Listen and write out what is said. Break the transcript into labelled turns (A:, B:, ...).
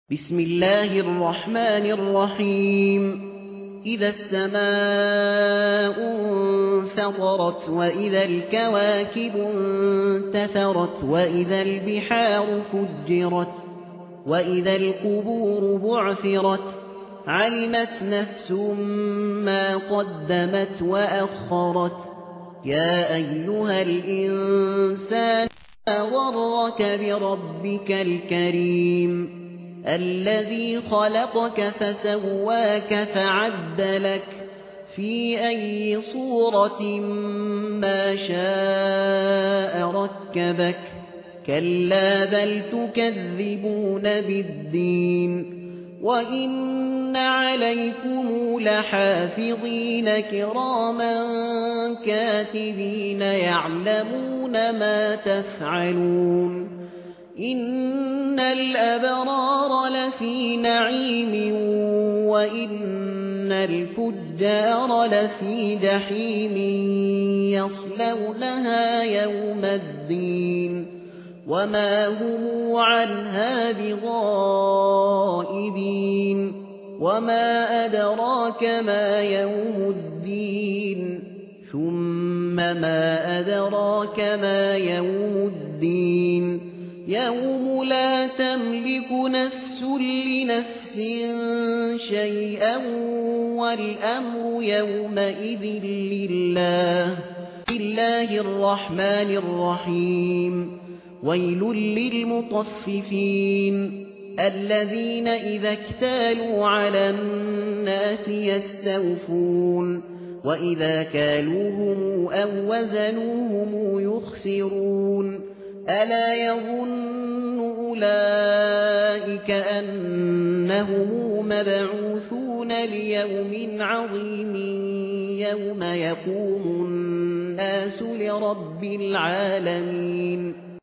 A: بسم الله الرحمن الرحيم. إذا السماء انفطرت وإذا الكواكب انتثرت وإذا البحار فجرت وإذا القبور بعثرت علمت نفس ما قدمت وأخرت. يا أيها الإنسان ما غرك بربك الكريم الذي خلقك فسواك فعدلك في أي صورة ما شاء ركبك. كلا بل تكذبون بالدين وإن عليكم لحافظين كراما كاتبين يعلمون ما تفعلون. إن الأبرار لفي نعيم وإن الفجار لفي جحيم يصلونها يوم الدين وما هم عنها بغائبين. وما أدراك ما يوم الدين ثم ما أدراك ما يوم الدين يوم لا تملك نفس لنفس شيئا والأمر يومئذ لله. الرحمن الرحيم. ويل للمطففين الذين إذا اكتالوا على الناس يستوفون وإذا كالوهم أو وزنوهم يخسرون. ألا يظن أولئك أنهم مبعوثون ليوم عظيم يوم يقوم الناس لرب العالمين.